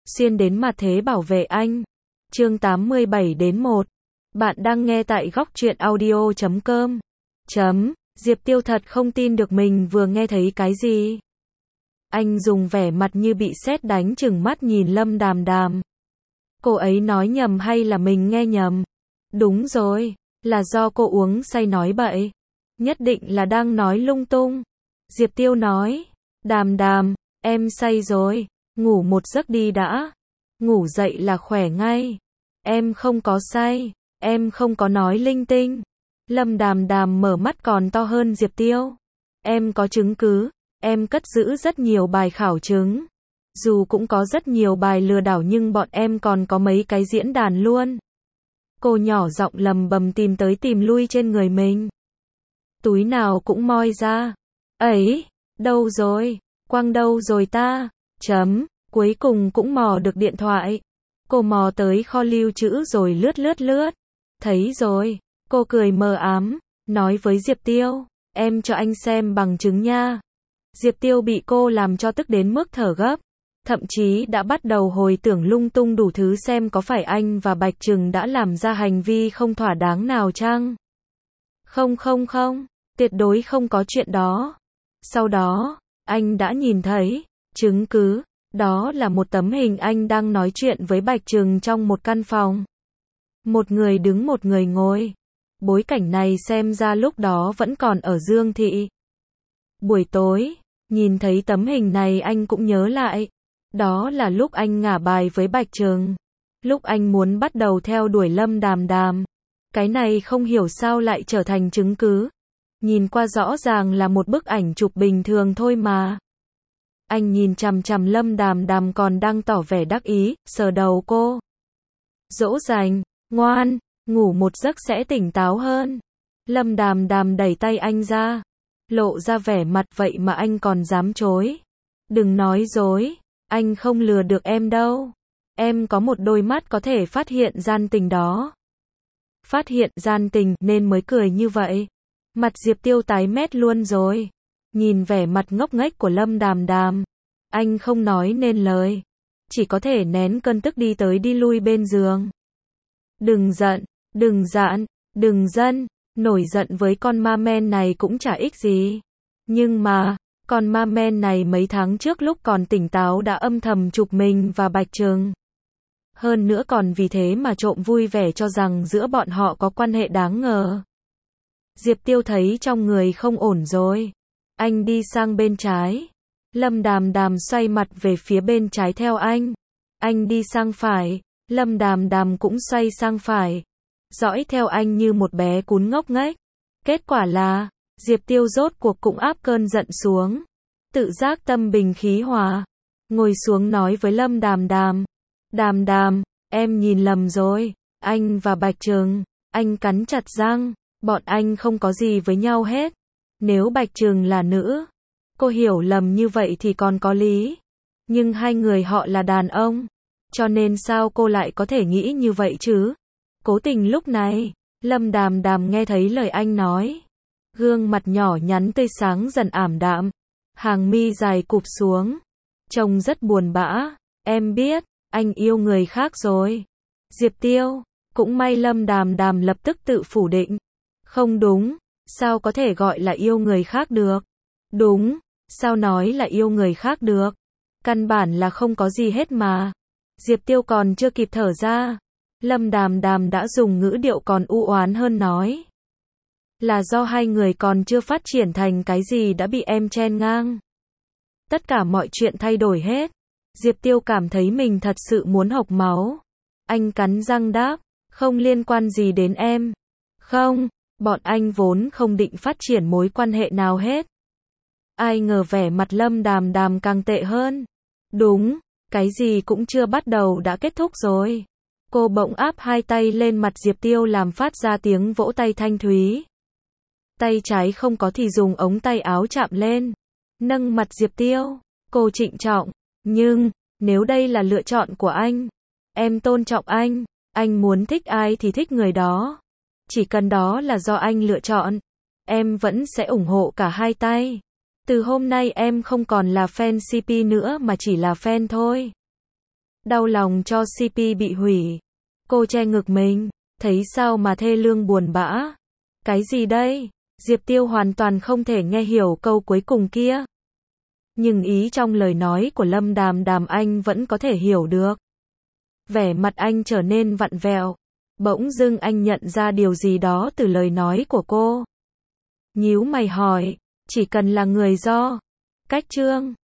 xuyên đến mặt thế bảo vệ anh. Chương 87-1. Bạn đang nghe tại góc truyện audio.com. Diệp Tiêu thật không tin được mình vừa nghe thấy cái gì. Anh dùng vẻ mặt như bị sét đánh trừng mắt nhìn Lâm Đàm Đàm. Cô ấy nói nhầm hay là mình nghe nhầm? Đúng rồi, là do cô uống say nói bậy. Nhất định là đang nói lung tung. Diệp Tiêu nói, Đàm Đàm, em say rồi, ngủ một giấc đi đã. Ngủ dậy là khỏe ngay. Em không có say, em không có nói linh tinh. Lâm Đàm Đàm mở mắt còn to hơn Diệp Tiêu. Em có chứng cứ, em cất giữ rất nhiều bài khảo chứng. Dù cũng có rất nhiều bài lừa đảo nhưng bọn em còn có mấy cái diễn đàn luôn. Cô nhỏ giọng lầm bầm tìm tới tìm lui trên người mình. Túi nào cũng moi ra. Ấy, đâu rồi? Quăng đâu rồi ta? Cuối cùng cũng mò được điện thoại. Cô mò tới kho lưu trữ rồi lướt. Thấy rồi. Cô cười mờ ám, nói với Diệp Tiêu, em cho anh xem bằng chứng nha. Diệp Tiêu bị cô làm cho tức đến mức thở gấp. Thậm chí đã bắt đầu hồi tưởng lung tung đủ thứ xem có phải anh và Bạch Trừng đã làm ra hành vi không thỏa đáng nào chăng? Không, tuyệt đối không có chuyện đó. Sau đó, anh đã nhìn thấy chứng cứ, đó là một tấm hình anh đang nói chuyện với Bạch Trừng trong một căn phòng. Một người đứng một người ngồi. Bối cảnh này xem ra lúc đó vẫn còn ở Dương Thị. Buổi tối, nhìn thấy tấm hình này anh cũng nhớ lại. Đó là lúc anh ngả bài với Bạch Trừng. Lúc anh muốn bắt đầu theo đuổi Lâm Đàm Đàm. Cái này không hiểu sao lại trở thành chứng cứ. Nhìn qua rõ ràng là một bức ảnh chụp bình thường thôi mà. Anh nhìn chằm chằm Lâm Đàm Đàm còn đang tỏ vẻ đắc ý, sờ đầu cô. Dỗ dành, ngoan, ngủ một giấc sẽ tỉnh táo hơn. Lâm Đàm Đàm đẩy tay anh ra. Lộ ra vẻ mặt vậy mà anh còn dám chối. Đừng nói dối, anh không lừa được em đâu. Em có một đôi mắt có thể phát hiện gian tình đó. Phát hiện gian tình nên mới cười như vậy. Mặt Diệp Tiêu tái mét luôn rồi. Nhìn vẻ mặt ngốc nghếch của Lâm Đàm Đàm. Anh không nói nên lời. Chỉ có thể nén cơn tức đi tới đi lui bên giường. Đừng giận, đừng giận, đừng dân. Nổi giận với con ma men này cũng chả ích gì. Nhưng mà, con ma men này mấy tháng trước lúc còn tỉnh táo đã âm thầm chụp mình và Bạch Trừng. Hơn nữa còn vì thế mà trộm vui vẻ cho rằng giữa bọn họ có quan hệ đáng ngờ. Diệp Tiêu thấy trong người không ổn rồi. Anh đi sang bên trái. Lâm Đàm Đàm xoay mặt về phía bên trái theo anh. Anh đi sang phải. Lâm Đàm Đàm cũng xoay sang phải. Dõi theo anh như một bé cún ngốc nghếch. Kết quả là, Diệp Tiêu rốt cuộc cũng áp cơn giận xuống. Tự giác tâm bình khí hòa. Ngồi xuống nói với Lâm Đàm Đàm. Đàm Đàm, em nhìn lầm rồi. Anh và Bạch Trừng, anh cắn chặt răng. Bọn anh không có gì với nhau hết. Nếu Bạch Trừng là nữ, cô hiểu lầm như vậy thì còn có lý. Nhưng hai người họ là đàn ông. Cho nên sao cô lại có thể nghĩ như vậy chứ? Cố tình lúc này, Lâm Đàm Đàm nghe thấy lời anh nói. Gương mặt nhỏ nhắn tươi sáng dần ảm đạm. Hàng mi dài cụp xuống. Trông rất buồn bã. Em biết, anh yêu người khác rồi. Diệp Tiêu, cũng may Lâm Đàm Đàm lập tức tự phủ định. Không đúng, sao có thể gọi là yêu người khác được? Đúng, sao nói là yêu người khác được? Căn bản là không có gì hết mà. Diệp Tiêu còn chưa kịp thở ra. Lâm Đàm Đàm đã dùng ngữ điệu còn u oán hơn nói. Là do hai người còn chưa phát triển thành cái gì đã bị em chen ngang. Tất cả mọi chuyện thay đổi hết. Diệp Tiêu cảm thấy mình thật sự muốn hộc máu. Anh cắn răng đáp, không liên quan gì đến em. Không, bọn anh vốn không định phát triển mối quan hệ nào hết. Ai ngờ vẻ mặt Lâm Đàm Đàm càng tệ hơn. Đúng, cái gì cũng chưa bắt đầu đã kết thúc rồi. Cô bỗng áp hai tay lên mặt Diệp Tiêu làm phát ra tiếng vỗ tay thanh thúy. Tay trái không có thì dùng ống tay áo chạm lên. Nâng mặt Diệp Tiêu. Cô trịnh trọng. Nhưng, nếu đây là lựa chọn của anh, em tôn trọng anh. Anh muốn thích ai thì thích người đó. Chỉ cần đó là do anh lựa chọn. Em vẫn sẽ ủng hộ cả hai tay. Từ hôm nay em không còn là fan CP nữa mà chỉ là fan thôi. Đau lòng cho CP bị hủy. Cô che ngực mình. Thấy sao mà thê lương buồn bã. Cái gì đây? Diệp Tiêu hoàn toàn không thể nghe hiểu câu cuối cùng kia. Nhưng ý trong lời nói của Lâm Đàm Đàm anh vẫn có thể hiểu được. Vẻ mặt anh trở nên vặn vẹo. Bỗng dưng anh nhận ra điều gì đó từ lời nói của cô. Nhíu mày hỏi, chỉ cần là người do cách Trương